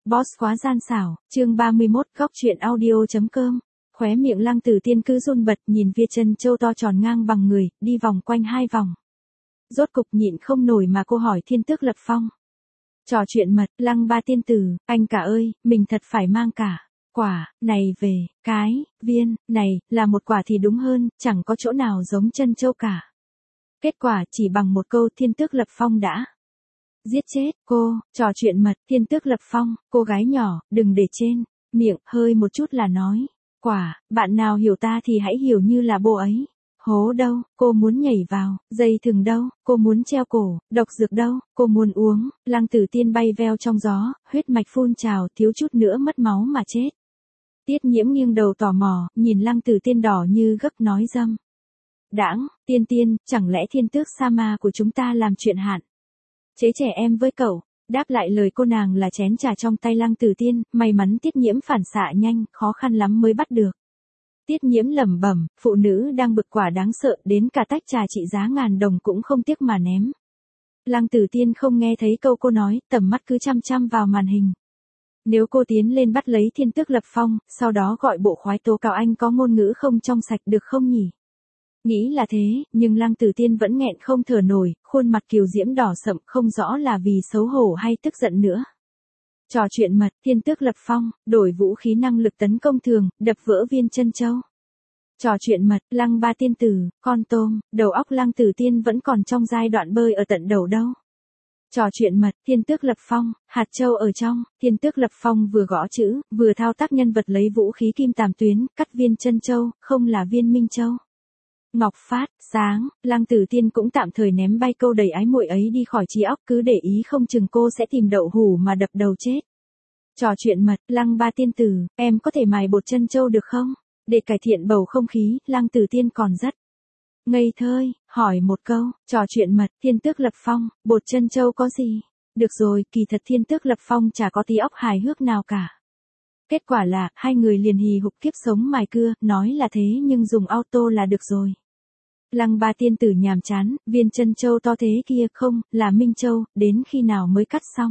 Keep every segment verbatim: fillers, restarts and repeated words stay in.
Boss quá gian xảo, chương ba mươi mốt, góc truyện audio.com. Khóe miệng Lăng Tử Tiên cứ run bật nhìn Viên Chân Châu to tròn ngang bằng người, đi vòng quanh hai vòng. Rốt cục nhịn không nổi mà cô hỏi Thiên Tước Lập Phong. Trò chuyện mật, Lăng ba tiên tử, anh cả ơi, mình thật phải mang cả quả này về, cái viên này là một quả thì đúng hơn, chẳng có chỗ nào giống Chân Châu cả. Kết quả chỉ bằng một câu Thiên Tước Lập Phong đã giết chết cô. Trò chuyện mật, Thiên Tước Lập Phong, cô gái nhỏ, đừng để trên miệng hơi một chút là nói quả, bạn nào hiểu ta thì hãy hiểu như là bồ ấy. Hố đâu, cô muốn nhảy vào, dây thừng đâu, cô muốn treo cổ, độc dược đâu, cô muốn uống. Lăng Tử Tiên bay veo trong gió, huyết mạch phun trào, thiếu chút nữa mất máu mà chết. Tiết Nhiễm nghiêng đầu tò mò, nhìn Lăng Tử Tiên đỏ như gấp nói dâm đãng, Tiên Tiên, chẳng lẽ Thiên Tước Sa Ma của chúng ta làm chuyện hạn chế trẻ em với cậu? Đáp lại lời cô nàng là chén trà trong tay Lăng Tử Tiên, may mắn Tiết Nhiễm phản xạ nhanh, khó khăn lắm mới bắt được. Tiết Nhiễm lẩm bẩm, phụ nữ đang bực quả đáng sợ, đến cả tách trà trị giá ngàn đồng cũng không tiếc mà ném. Lăng Tử Tiên không nghe thấy câu cô nói, tầm mắt cứ chăm chăm vào màn hình. Nếu cô tiến lên bắt lấy Thiên Tước Lập Phong, sau đó gọi bộ khoái tố cáo anh có ngôn ngữ không trong sạch được không nhỉ? Nghĩ là thế, nhưng Lăng Tử Tiên vẫn nghẹn không thở nổi, khuôn mặt kiều diễm đỏ sậm, không rõ là vì xấu hổ hay tức giận nữa. Trò chuyện mật, Thiên Tước Lập Phong, đổi vũ khí năng lực tấn công thường, đập vỡ Viên Chân Châu. Trò chuyện mật, Lăng ba tiên tử, con tôm, đầu óc Lăng Tử Tiên vẫn còn trong giai đoạn bơi ở tận đầu đâu. Trò chuyện mật, Thiên Tước Lập Phong, hạt châu ở trong. Thiên Tước Lập Phong vừa gõ chữ, vừa thao tác nhân vật lấy vũ khí kim tàm tuyến, cắt Viên Chân Châu, không là Viên Minh Châu. Ngọc phát, sáng, Lăng Tử Tiên cũng tạm thời ném bay câu đầy ái muội ấy đi khỏi trí óc, cứ để ý không chừng cô sẽ tìm đậu hủ mà đập đầu chết. Trò chuyện mật, Lăng ba tiên tử, em có thể mài bột chân châu được không? Để cải thiện bầu không khí, Lăng Tử Tiên còn rất ngây thơ, hỏi một câu. Trò chuyện mật, Thiên Tước Lập Phong, bột chân châu có gì? Được rồi, kỳ thật Thiên Tước Lập Phong chả có tí óc hài hước nào cả. Kết quả là, hai người liền hì hục kiếp sống mài cưa, nói là thế nhưng dùng auto là được rồi. Lăng ba tiên tử nhàm chán, Viên Chân Châu to thế kia không, là Minh Châu, đến khi nào mới cắt xong?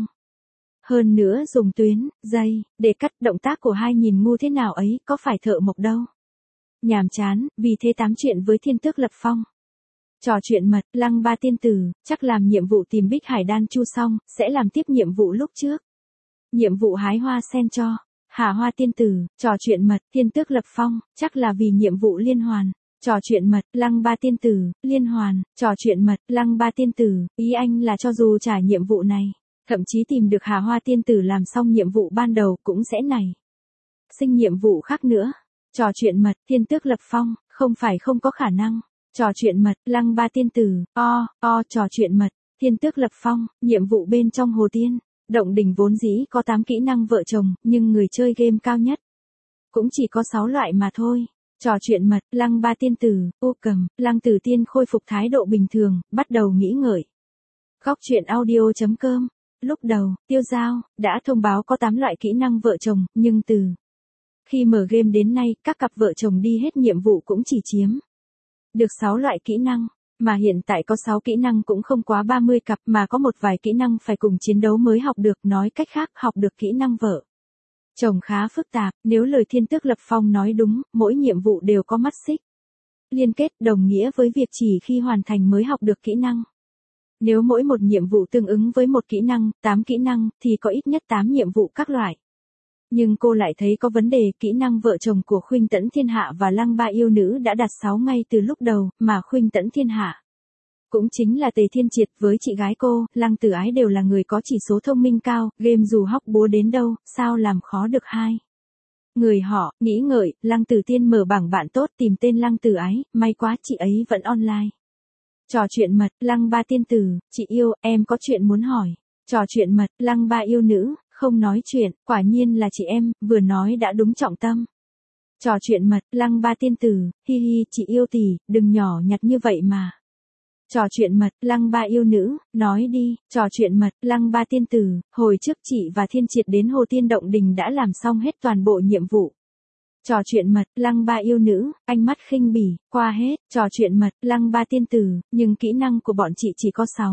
Hơn nữa dùng tuyến, dây, để cắt, động tác của hai nhìn ngu thế nào ấy, có phải thợ mộc đâu. Nhàm chán, vì thế tám chuyện với Thiên Tước Lập Phong. Trò chuyện mật, Lăng ba tiên tử, chắc làm nhiệm vụ tìm Bích Hải Đan Chu xong, sẽ làm tiếp nhiệm vụ lúc trước. Nhiệm vụ hái hoa sen cho Hà Hoa tiên tử. Trò chuyện mật, Thiên Tước Lập Phong, chắc là vì nhiệm vụ liên hoàn. Trò chuyện mật, Lăng ba tiên tử, liên hoàn. Trò chuyện mật, Lăng ba tiên tử, ý anh là cho dù trả nhiệm vụ này, thậm chí tìm được Hà Hoa tiên tử làm xong nhiệm vụ ban đầu cũng sẽ này sinh nhiệm vụ khác nữa. Trò chuyện mật, Thiên Tước Lập Phong, không phải không có khả năng. Trò chuyện mật, Lăng ba tiên tử, o, o. Trò chuyện mật, Thiên Tước Lập Phong, nhiệm vụ bên trong Hồ Tiên Động Đình vốn dĩ có tám kỹ năng vợ chồng, nhưng người chơi game cao nhất cũng chỉ có sáu loại mà thôi. Trò chuyện mật, Lăng ba tiên tử, ô cầm. Lăng Tử Tiên khôi phục thái độ bình thường, bắt đầu nghĩ ngợi. Góc truyện audio.com. Lúc đầu, Tiêu Giao đã thông báo có tám loại kỹ năng vợ chồng, nhưng từ khi mở game đến nay, các cặp vợ chồng đi hết nhiệm vụ cũng chỉ chiếm được sáu loại kỹ năng, mà hiện tại có sáu kỹ năng cũng không quá ba mươi cặp, mà có một vài kỹ năng phải cùng chiến đấu mới học được, nói cách khác học được kỹ năng vợ chồng khá phức tạp. Nếu lời Thiên Tước Lập Phong nói đúng, mỗi nhiệm vụ đều có mắt xích liên kết, đồng nghĩa với việc chỉ khi hoàn thành mới học được kỹ năng. Nếu mỗi một nhiệm vụ tương ứng với một kỹ năng, tám kỹ năng, thì có ít nhất tám nhiệm vụ các loại. Nhưng cô lại thấy có vấn đề, kỹ năng vợ chồng của Khuynh Tẫn Thiên Hạ và Lăng ba yêu nữ đã đặt sáu ngay từ lúc đầu, mà Khuynh Tẫn Thiên Hạ cũng chính là Tề Thiên Triệt với chị gái cô, Lăng Tử Ái đều là người có chỉ số thông minh cao, game dù hóc búa đến đâu, sao làm khó được hai người họ. Nghĩ ngợi, Lăng Tử Tiên mở bảng bạn tốt tìm tên Lăng Tử Ái, may quá chị ấy vẫn online. Trò chuyện mật, Lăng ba tiên tử, chị yêu, em có chuyện muốn hỏi. Trò chuyện mật, Lăng ba yêu nữ, không nói chuyện, quả nhiên là chị em, vừa nói đã đúng trọng tâm. Trò chuyện mật, Lăng ba tiên tử, hi hi, chị yêu tỷ, đừng nhỏ nhặt như vậy mà. Trò chuyện mật, Lăng ba yêu nữ, nói đi. Trò chuyện mật, Lăng ba tiên tử, hồi trước chị và Thiên Triệt đến Hồ Tiên Động Đình đã làm xong hết toàn bộ nhiệm vụ. Trò chuyện mật, Lăng ba yêu nữ, ánh mắt khinh bỉ, qua hết. Trò chuyện mật, Lăng ba tiên tử, nhưng kỹ năng của bọn chị chỉ có sáu.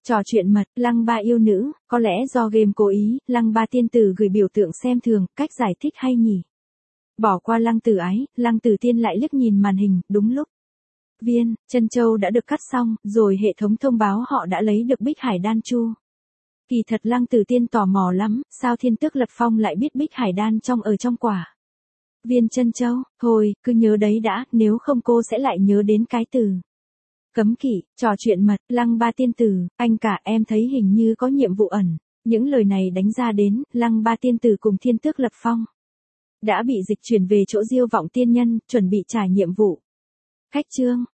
Trò chuyện mật, Lăng Ba yêu nữ, có lẽ do game cố ý, Lăng Ba tiên tử gửi biểu tượng xem thường, cách giải thích hay nhỉ? Bỏ qua Lăng Tử Ái, Lăng Tử Tiên lại liếc nhìn màn hình, đúng lúc. Viên, chân châu đã được cắt xong, rồi hệ thống thông báo họ đã lấy được Bích Hải Đan Chu. Kỳ thật Lăng Tử Tiên tò mò lắm, sao Thiên Tước Lật Phong lại biết Bích Hải Đan trong ở trong quả. Viên chân châu, thôi, cứ nhớ đấy đã, nếu không cô sẽ lại nhớ đến cái từ. Cấm kỵ, trò chuyện mật, Lăng Ba tiên tử, anh cả em thấy hình như có nhiệm vụ ẩn. Những lời này đánh ra đến, Lăng Ba tiên tử cùng Thiên Tước Lật Phong đã bị dịch chuyển về chỗ Diêu Vọng tiên nhân, chuẩn bị trải nhiệm vụ. Khách trương,